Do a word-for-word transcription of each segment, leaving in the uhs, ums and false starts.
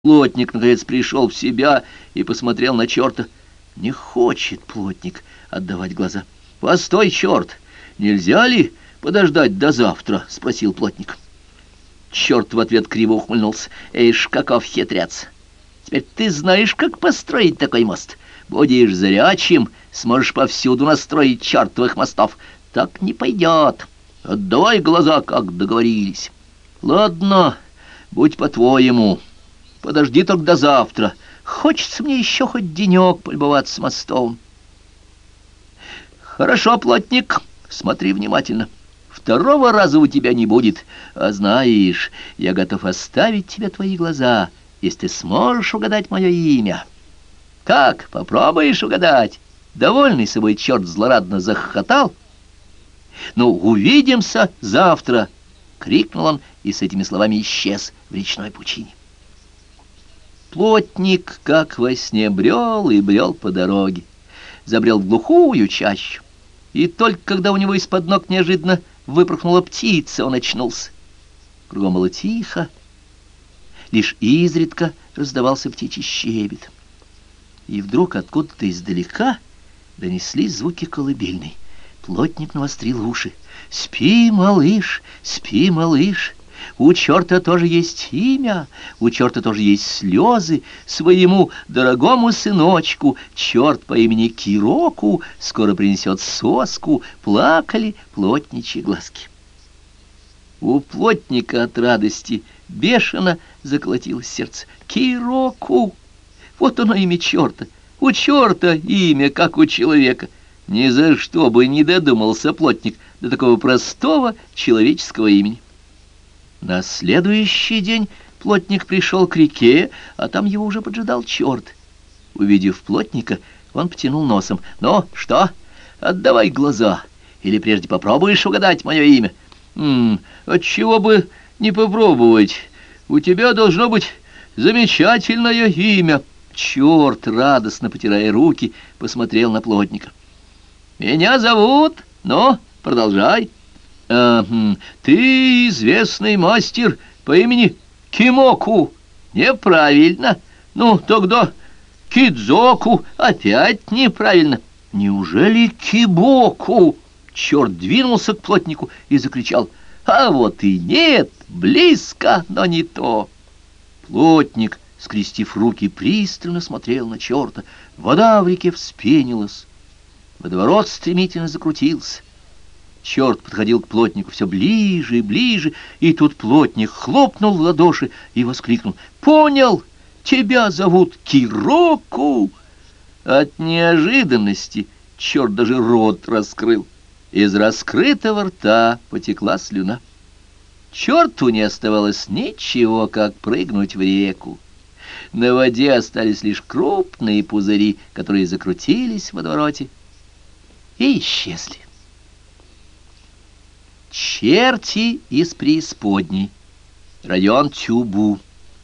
Плотник, наконец, пришел в себя и посмотрел на черта. Не хочет плотник отдавать глаза. — Постой, черт, нельзя ли подождать до завтра? — спросил плотник. Черт в ответ криво ухмыльнулся. — Эйш, каков хитрец! Теперь ты знаешь, как построить такой мост. Будешь зрячим, сможешь повсюду настроить чертовых мостов. Так не пойдет. Отдавай глаза, как договорились. — Ладно, будь по-твоему. Подожди только до завтра. Хочется мне еще хоть денек полюбоваться мостом. Хорошо, плотник, смотри внимательно. Второго раза у тебя не будет. А знаешь, я готов оставить тебе твои глаза, если ты сможешь угадать мое имя. Как, попробуешь угадать? Довольный собой черт злорадно захохотал. Ну, увидимся завтра, крикнул он и с этими словами исчез в речной пучине. Плотник, как во сне, брел и брел по дороге, забрел в глухую чащу, и только когда у него из-под ног неожиданно выпорхнула птица, он очнулся. Кругом было тихо, лишь изредка раздавался птичий щебет. И вдруг откуда-то издалека донеслись звуки колыбельной. Плотник навострил уши. «Спи, малыш, спи, малыш! У черта тоже есть имя, у черта тоже есть слезы. Своему дорогому сыночку черт по имени Кироку скоро принесет соску. Плакали плотничьи глазки». У плотника от радости бешено заколотилось сердце. Кироку! Вот оно имя черта. У черта имя, как у человека. Ни за что бы не додумался плотник до такого простого человеческого имени. На следующий день плотник пришел к реке, а там его уже поджидал черт. Увидев плотника, он потянул носом. «Ну, что? Отдавай глаза, или прежде попробуешь угадать мое имя?» «М-м, отчего бы не попробовать? У тебя должно быть замечательное имя». Черт, радостно потирая руки, посмотрел на плотника. «Меня зовут? Ну, продолжай». А, «Ты известный мастер по имени Кимоку». Неправильно. Ну, тогда Кидзоку. Опять неправильно. Неужели Кибоку? Черт двинулся к плотнику и закричал. А вот и нет, близко, но не то. Плотник, скрестив руки, пристально смотрел на черта. Вода в реке вспенилась. Водоворот стремительно закрутился. Черт подходил к плотнику все ближе и ближе, и тут плотник хлопнул в ладоши и воскликнул. «Понял! Тебя зовут Кироку!» От неожиданности черт даже рот раскрыл. Из раскрытого рта потекла слюна. Черту не оставалось ничего, как прыгнуть в реку. На воде остались лишь крупные пузыри, которые закрутились в водовороте и исчезли. Черти из преисподней. Район Тюбу.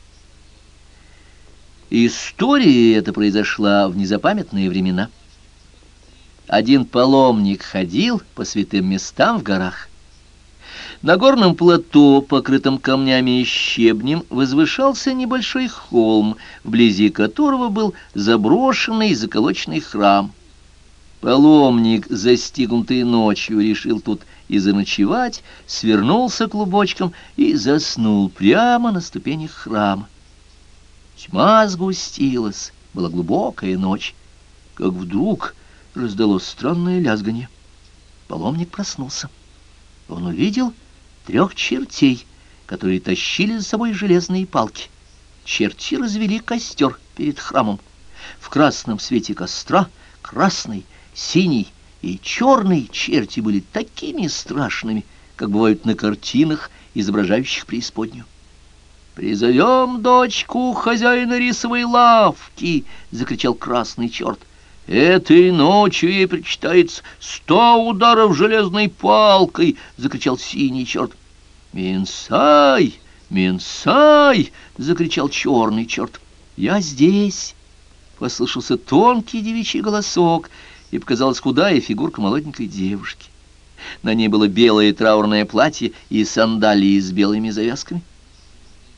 История эта произошла в незапамятные времена. Один паломник ходил по святым местам в горах. На горном плато, покрытом камнями и щебнем, возвышался небольшой холм, вблизи которого был заброшенный и заколоченный храм. Паломник, застигнутый ночью, решил тут и заночевать, свернулся клубочком и заснул прямо на ступенях храма. Тьма сгустилась, была глубокая ночь, как вдруг раздалось странное лязганье. Паломник проснулся. Он увидел трех чертей, которые тащили за собой железные палки. Черти развели костер перед храмом. В красном свете костра красный, синий и черный черти были такими страшными, как бывают на картинах, изображающих преисподнюю. «Призовем дочку хозяина рисовой лавки!» — закричал красный черт. «Этой ночью ей причитается сто ударов железной палкой!» — закричал синий черт. «Менсай! Менсай!» — закричал черный черт. «Я здесь!» — послышался тонкий девичий голосок, и показалась худая фигурка молоденькой девушки. На ней было белое траурное платье и сандалии с белыми завязками.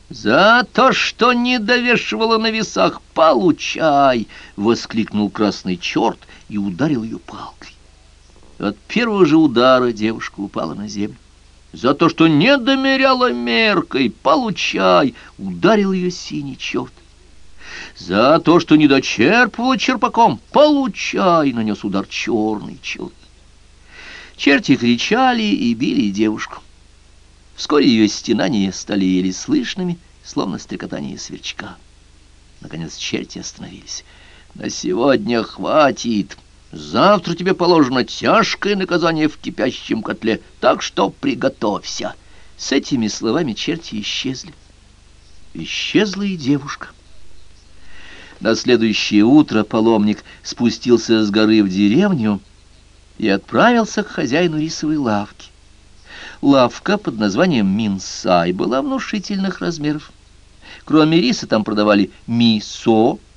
«За то, что не довешивала на весах, получай!» — воскликнул красный черт и ударил ее палкой. От первого же удара девушка упала на землю. «За то, что не домеряла меркой, получай!» — ударил ее синий черт. «За то, что не дочерпывала черпаком, получай!» — нанес удар черный черт. Черти кричали и били девушку. Вскоре ее стенания стали еле слышными, словно стрекотание сверчка. Наконец черти остановились. «На сегодня хватит. Завтра тебе положено тяжкое наказание в кипящем котле, так что приготовься». С этими словами черти исчезли. Исчезла и девушка. На следующее утро паломник спустился с горы в деревню и отправился к хозяину рисовой лавки. Лавка под названием Минсай была внушительных размеров. Кроме риса там продавали мисо,